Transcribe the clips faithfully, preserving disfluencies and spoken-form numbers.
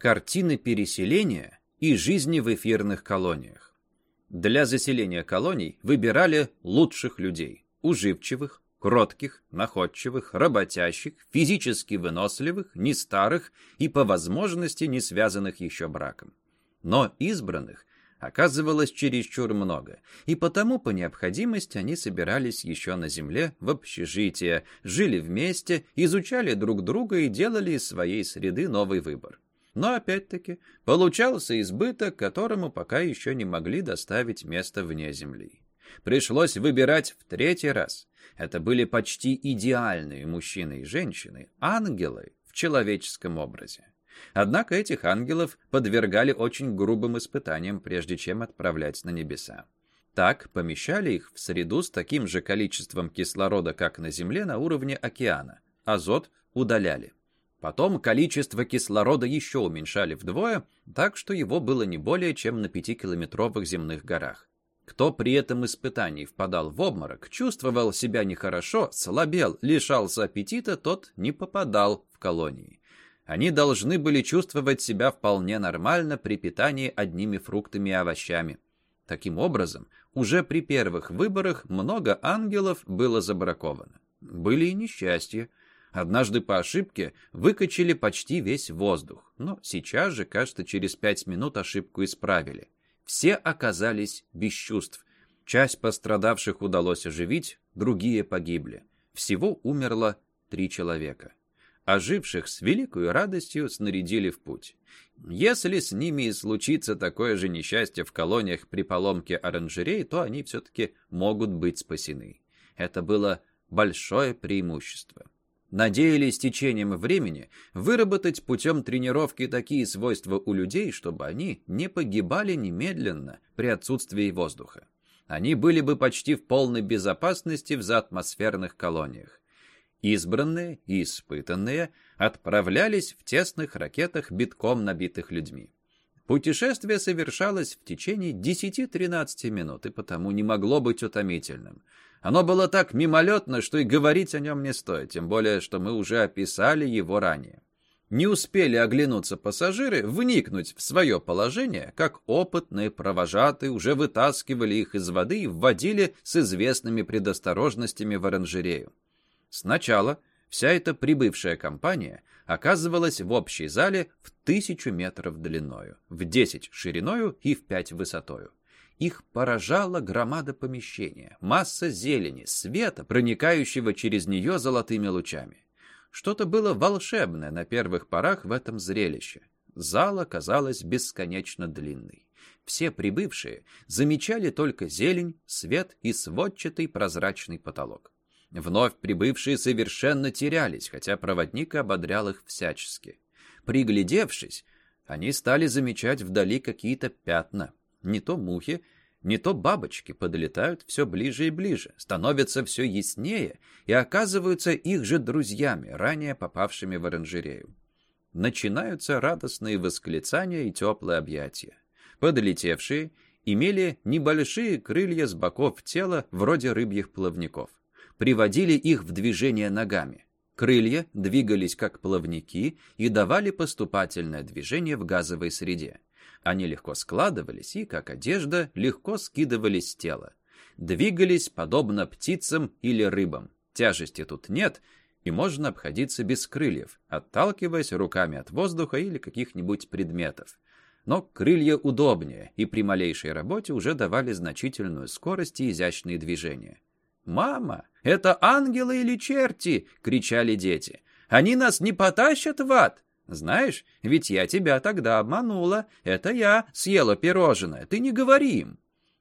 Картины переселения и жизни в эфирных колониях. Для заселения колоний выбирали лучших людей, уживчивых, кротких, находчивых, работящих, физически выносливых, не старых и, по возможности, не связанных еще браком. Но избранных оказывалось чересчур много, и потому по необходимости они собирались еще на земле в общежития, жили вместе, изучали друг друга и делали из своей среды новый выбор. Но опять-таки получался избыток, которому пока еще не могли доставить место вне земли. Пришлось выбирать в третий раз. Это были почти идеальные мужчины и женщины, ангелы в человеческом образе. Однако этих ангелов подвергали очень грубым испытаниям, прежде чем отправлять на небеса. Так помещали их в среду с таким же количеством кислорода, как на Земле, на уровне океана. Азот удаляли. Потом количество кислорода еще уменьшали вдвое, так что его было не более чем на пятикилометровых земных горах. Кто при этом испытании впадал в обморок, чувствовал себя нехорошо, слабел, лишался аппетита, тот не попадал в колонии. Они должны были чувствовать себя вполне нормально при питании одними фруктами и овощами. Таким образом, уже при первых выборах много ангелов было забраковано. Были и несчастья. Однажды по ошибке выкачали почти весь воздух, но сейчас же, кажется, через пять минут ошибку исправили. Все оказались без чувств. Часть пострадавших удалось оживить, другие погибли. Всего умерло три человека. Оживших с великой радостью снарядили в путь. Если с ними и случится такое же несчастье в колониях при поломке оранжерей, то они все-таки могут быть спасены. Это было большое преимущество. Надеялись с течением времени выработать путем тренировки такие свойства у людей, чтобы они не погибали немедленно при отсутствии воздуха. Они были бы почти в полной безопасности в заатмосферных колониях. Избранные и испытанные отправлялись в тесных ракетах, битком набитых людьми. Путешествие совершалось в течение десяти-тринадцати минут, и потому не могло быть утомительным. Оно было так мимолетно, что и говорить о нем не стоит, тем более, что мы уже описали его ранее. Не успели оглянуться пассажиры, вникнуть в свое положение, как опытные провожатые уже вытаскивали их из воды и вводили с известными предосторожностями в оранжерею. Сначала вся эта прибывшая компания оказывалась в общей зале в тысячу метров длиною, в десять шириною и в пять высотою. Их поражала громада помещения, масса зелени, света, проникающего через нее золотыми лучами. Что-то было волшебное на первых порах в этом зрелище. Зала казалась бесконечно длинной. Все прибывшие замечали только зелень, свет и сводчатый прозрачный потолок. Вновь прибывшие совершенно терялись, хотя проводник ободрял их всячески. Приглядевшись, они стали замечать вдали какие-то пятна. Не то мухи, не то бабочки подлетают все ближе и ближе, становятся все яснее и оказываются их же друзьями, ранее попавшими в оранжерею. Начинаются радостные восклицания и теплые объятия. Подлетевшие имели небольшие крылья с боков тела, вроде рыбьих плавников. Приводили их в движение ногами. Крылья двигались как плавники и давали поступательное движение в газовой среде. Они легко складывались и, как одежда, легко скидывались с тела. Двигались подобно птицам или рыбам. Тяжести тут нет, и можно обходиться без крыльев, отталкиваясь руками от воздуха или каких-нибудь предметов. Но крылья удобнее, и при малейшей работе уже давали значительную скорость и изящные движения. «Мама, это ангелы или черти?» — кричали дети. «Они нас не потащат в ад? Знаешь, ведь я тебя тогда обманула. Это я съела пирожное, ты не говори им».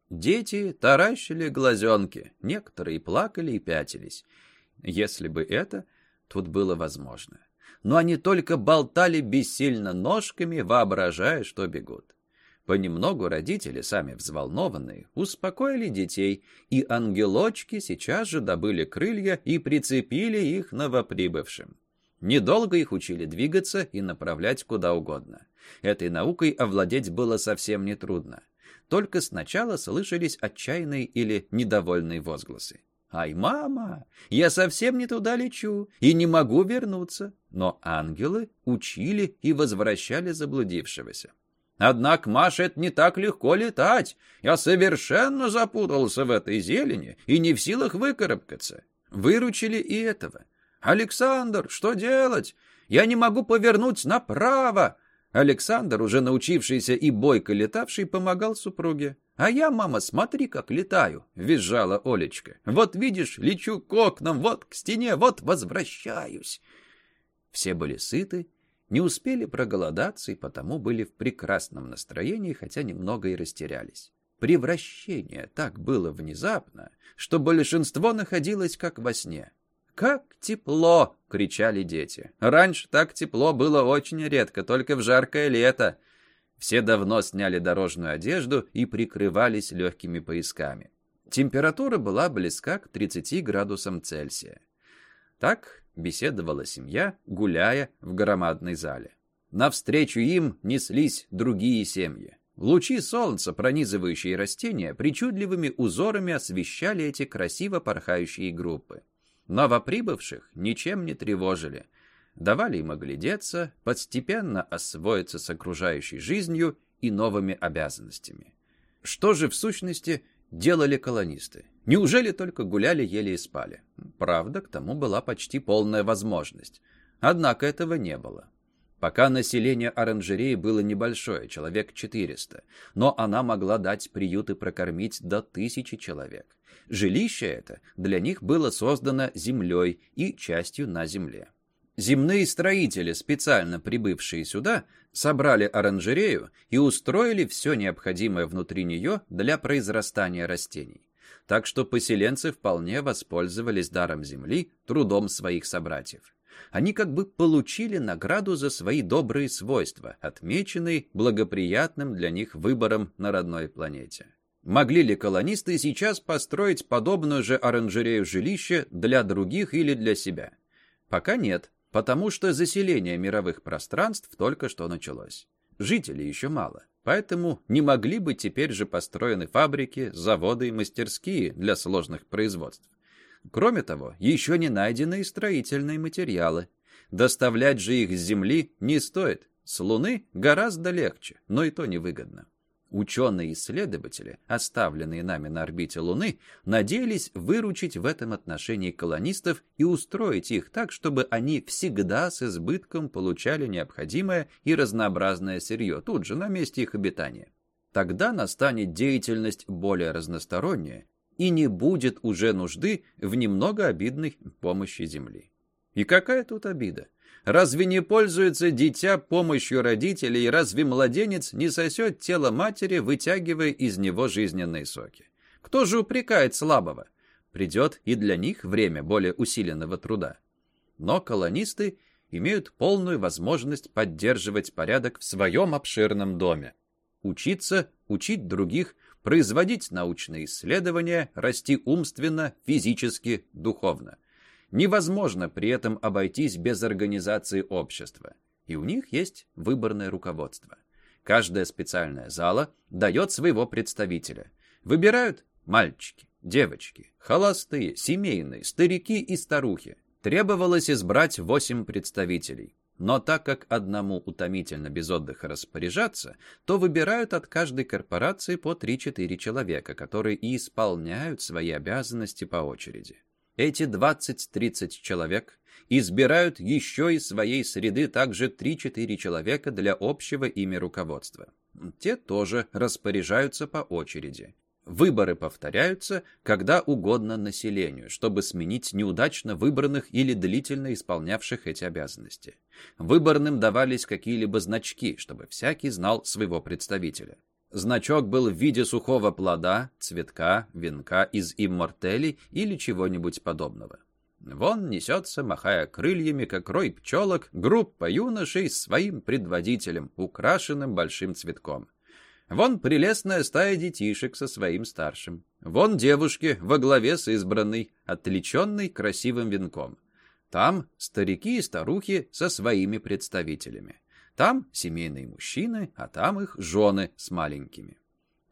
Дети таращили глазенки, некоторые плакали и пятились. Если бы это тут было возможно. Но они только болтали бессильно ножками, воображая, что бегут. Понемногу родители, сами взволнованные, успокоили детей, и ангелочки сейчас же добыли крылья и прицепили их новоприбывшим. Недолго их учили двигаться и направлять куда угодно. Этой наукой овладеть было совсем нетрудно. Только сначала слышались отчаянные или недовольные возгласы. «Ай, мама, я совсем не туда лечу и не могу вернуться». Но ангелы учили и возвращали заблудившегося. «Однако, Маша, это не так легко летать. Я совершенно запутался в этой зелени и не в силах выкарабкаться». Выручили и этого. «Александр, что делать? Я не могу повернуть направо». Александр, уже научившийся и бойко летавший, помогал супруге. «А я, мама, смотри, как летаю», — визжала Олечка. «Вот видишь, лечу к окнам, вот к стене, вот возвращаюсь». Все были сыты, не успели проголодаться и потому были в прекрасном настроении, хотя немного и растерялись. Превращение так было внезапно, что большинство находилось как во сне. «Как тепло!» — кричали дети. «Раньше так тепло было очень редко, только в жаркое лето». Все давно сняли дорожную одежду и прикрывались легкими поясками. Температура была близка к тридцати градусам Цельсия. Так беседовала семья, гуляя в громадной зале. Навстречу им неслись другие семьи. Лучи солнца, пронизывающие растения, причудливыми узорами освещали эти красиво порхающие группы. Новоприбывших ничем не тревожили. Давали им оглядеться, постепенно освоиться с окружающей жизнью и новыми обязанностями. Что же в сущности делали колонисты? Неужели только гуляли, ели и спали? Правда, к тому была почти полная возможность. Однако этого не было. Пока население оранжереи было небольшое, человек четыреста, но она могла дать приют и прокормить до тысячи человек. Жилище это для них было создано землей и частью на земле. Земные строители, специально прибывшие сюда, собрали оранжерею и устроили все необходимое внутри нее для произрастания растений. Так что поселенцы вполне воспользовались даром земли, трудом своих собратьев. Они как бы получили награду за свои добрые свойства, отмеченные благоприятным для них выбором на родной планете. Могли ли колонисты сейчас построить подобную же оранжерею жилища для других или для себя? Пока нет, потому что заселение мировых пространств только что началось. Жителей еще мало, поэтому не могли быть теперь же построены фабрики, заводы и мастерские для сложных производств. Кроме того, еще не найдены и строительные материалы. Доставлять же их с Земли не стоит. С Луны гораздо легче, но и то невыгодно. Ученые-исследователи, оставленные нами на орбите Луны, надеялись выручить в этом отношении колонистов и устроить их так, чтобы они всегда с избытком получали необходимое и разнообразное сырье тут же на месте их обитания. Тогда настанет деятельность более разносторонняя, и не будет уже нужды в немного обидной помощи Земли. И какая тут обида? Разве не пользуется дитя помощью родителей, и разве младенец не сосет тело матери, вытягивая из него жизненные соки? Кто же упрекает слабого? Придет и для них время более усиленного труда. Но колонисты имеют полную возможность поддерживать порядок в своем обширном доме. Учиться, учить других, производить научные исследования, расти умственно, физически, духовно. Невозможно при этом обойтись без организации общества. И у них есть выборное руководство. Каждая специальная зала дает своего представителя. Выбирают мальчики, девочки, холостые, семейные, старики и старухи. Требовалось избрать восемь представителей. Но так как одному утомительно без отдыха распоряжаться, то выбирают от каждой корпорации по три-четыре человека, которые и исполняют свои обязанности по очереди. Эти двадцать-тридцать человек избирают еще из своей среды также три-четыре человека для общего ими руководства. Те тоже распоряжаются по очереди. Выборы повторяются, когда угодно населению, чтобы сменить неудачно выбранных или длительно исполнявших эти обязанности. Выборным давались какие-либо значки, чтобы всякий знал своего представителя. Значок был в виде сухого плода, цветка, венка из иммортелей или чего-нибудь подобного. Вон несется, махая крыльями, как рой пчелок, группа юношей с своим предводителем, украшенным большим цветком. Вон прелестная стая детишек со своим старшим. Вон девушки во главе с избранной, отличенной красивым венком. Там старики и старухи со своими представителями. Там семейные мужчины, а там их жены с маленькими.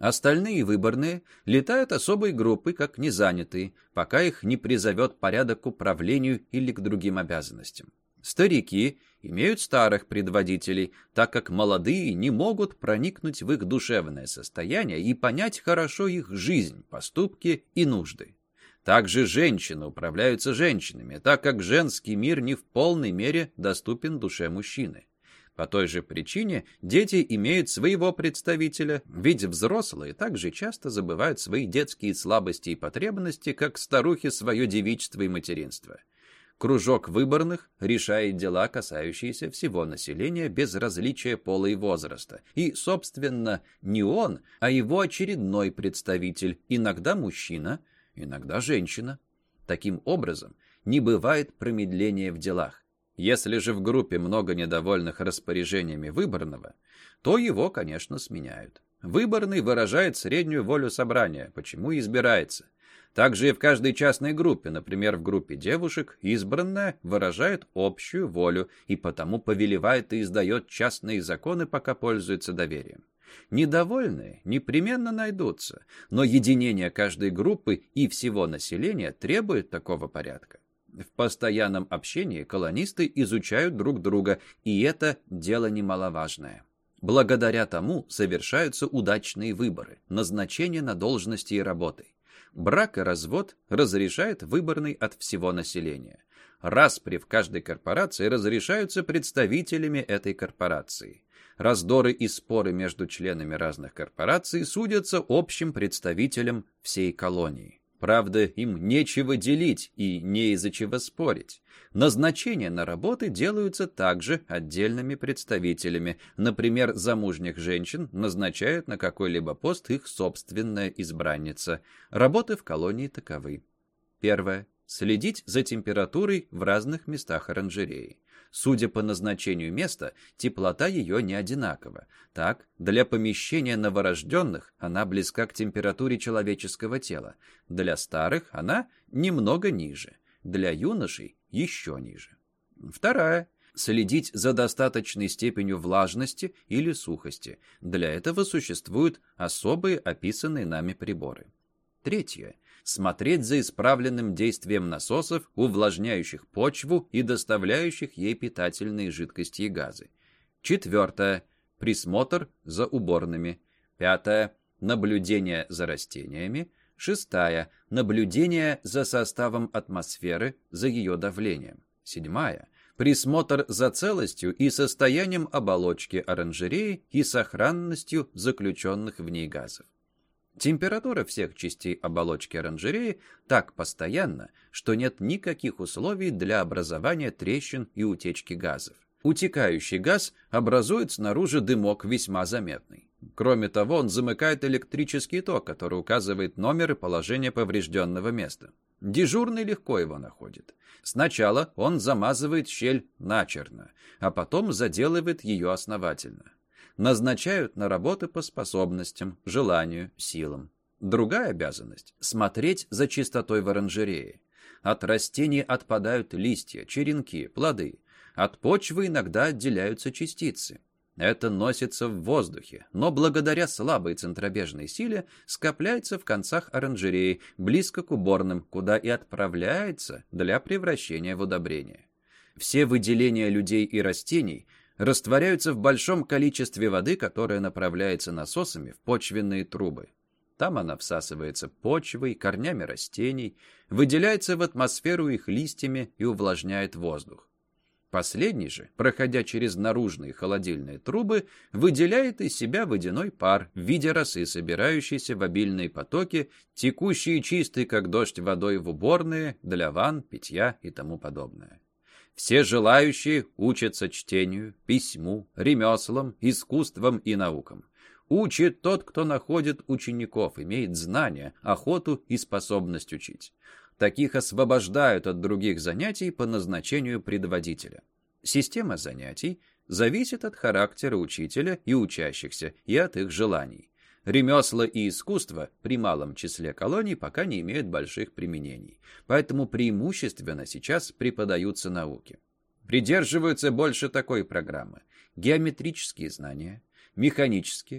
Остальные выборные летают особой группой, как незанятые, пока их не призовет порядок к управлению или к другим обязанностям. Старики имеют старых предводителей, так как молодые не могут проникнуть в их душевное состояние и понять хорошо их жизнь, поступки и нужды. Также женщины управляются женщинами, так как женский мир не в полной мере доступен душе мужчины. По той же причине дети имеют своего представителя, ведь взрослые также часто забывают свои детские слабости и потребности, как старухи свое девичество и материнство. Кружок выборных решает дела, касающиеся всего населения без различия пола и возраста. И, собственно, не он, а его очередной представитель, иногда мужчина, иногда женщина. Таким образом, не бывает промедления в делах. Если же в группе много недовольных распоряжениями выборного, то его, конечно, сменяют. Выборный выражает среднюю волю собрания, почему и избирается. Также и в каждой частной группе, например, в группе девушек, избранная выражает общую волю и потому повелевает и издает частные законы, пока пользуется доверием. Недовольные непременно найдутся, но единение каждой группы и всего населения требует такого порядка. В постоянном общении колонисты изучают друг друга, и это дело немаловажное. Благодаря тому совершаются удачные выборы, назначение на должности и работы. Брак и развод разрешает выборный от всего населения. Распри в каждой корпорации разрешаются представителями этой корпорации. Раздоры и споры между членами разных корпораций судятся общим представителем всей колонии. Правда, им нечего делить и не из-за чего спорить. Назначения на работы делаются также отдельными представителями. Например, замужних женщин назначают на какой-либо пост их собственная избранница. Работы в колонии таковы. Первое. Следить за температурой в разных местах оранжереи. Судя по назначению места, теплота ее не одинакова. Так, для помещения новорожденных она близка к температуре человеческого тела. Для старых она немного ниже. Для юношей еще ниже. Вторая. Следить за достаточной степенью влажности или сухости. Для этого существуют особые описанные нами приборы. Третье. Смотреть за исправленным действием насосов, увлажняющих почву и доставляющих ей питательные жидкости и газы. Четвертое. Присмотр за уборными. Пятое. Наблюдение за растениями. Шестая. Наблюдение за составом атмосферы, за ее давлением. Седьмая. Присмотр за целостью и состоянием оболочки оранжереи и сохранностью заключенных в ней газов. Температура всех частей оболочки оранжереи так постоянна, что нет никаких условий для образования трещин и утечки газов. Утекающий газ образует снаружи дымок весьма заметный. Кроме того, он замыкает электрический ток, который указывает номер и положение поврежденного места. Дежурный легко его находит. Сначала он замазывает щель начерно, а потом заделывает ее основательно. Назначают на работы по способностям, желанию, силам. Другая обязанность – смотреть за чистотой в оранжерее. От растений отпадают листья, черенки, плоды. От почвы иногда отделяются частицы. Это носится в воздухе, но благодаря слабой центробежной силе скопляется в концах оранжереи, близко к уборным, куда и отправляется для превращения в удобрение. Все выделения людей и растений – растворяются в большом количестве воды, которая направляется насосами в почвенные трубы. Там она всасывается почвой, корнями растений, выделяется в атмосферу их листьями и увлажняет воздух. Последний же, проходя через наружные холодильные трубы, выделяет из себя водяной пар в виде росы, собирающейся в обильные потоки, текущие чистой, как дождь, водой в уборные, для ванн, питья и тому подобное. Все желающие учатся чтению, письму, ремеслам, искусствам и наукам. Учит тот, кто находит учеников, имеет знания, охоту и способность учить. Таких освобождают от других занятий по назначению предводителя. Система занятий зависит от характера учителя и учащихся и от их желаний. Ремесла и искусства при малом числе колоний пока не имеют больших применений, поэтому преимущественно сейчас преподаются науки. Придерживаются больше такой программы: геометрические знания, механические,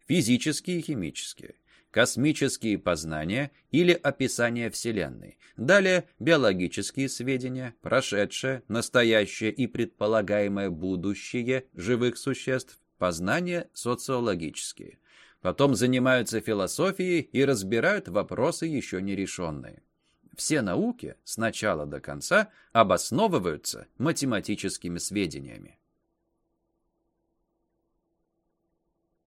физические и химические, космические познания или описание Вселенной. Далее биологические сведения, прошедшее, настоящее и предполагаемое будущее живых существ, познания социологические. Потом занимаются философией и разбирают вопросы еще нерешенные. Все науки с начала до конца обосновываются математическими сведениями.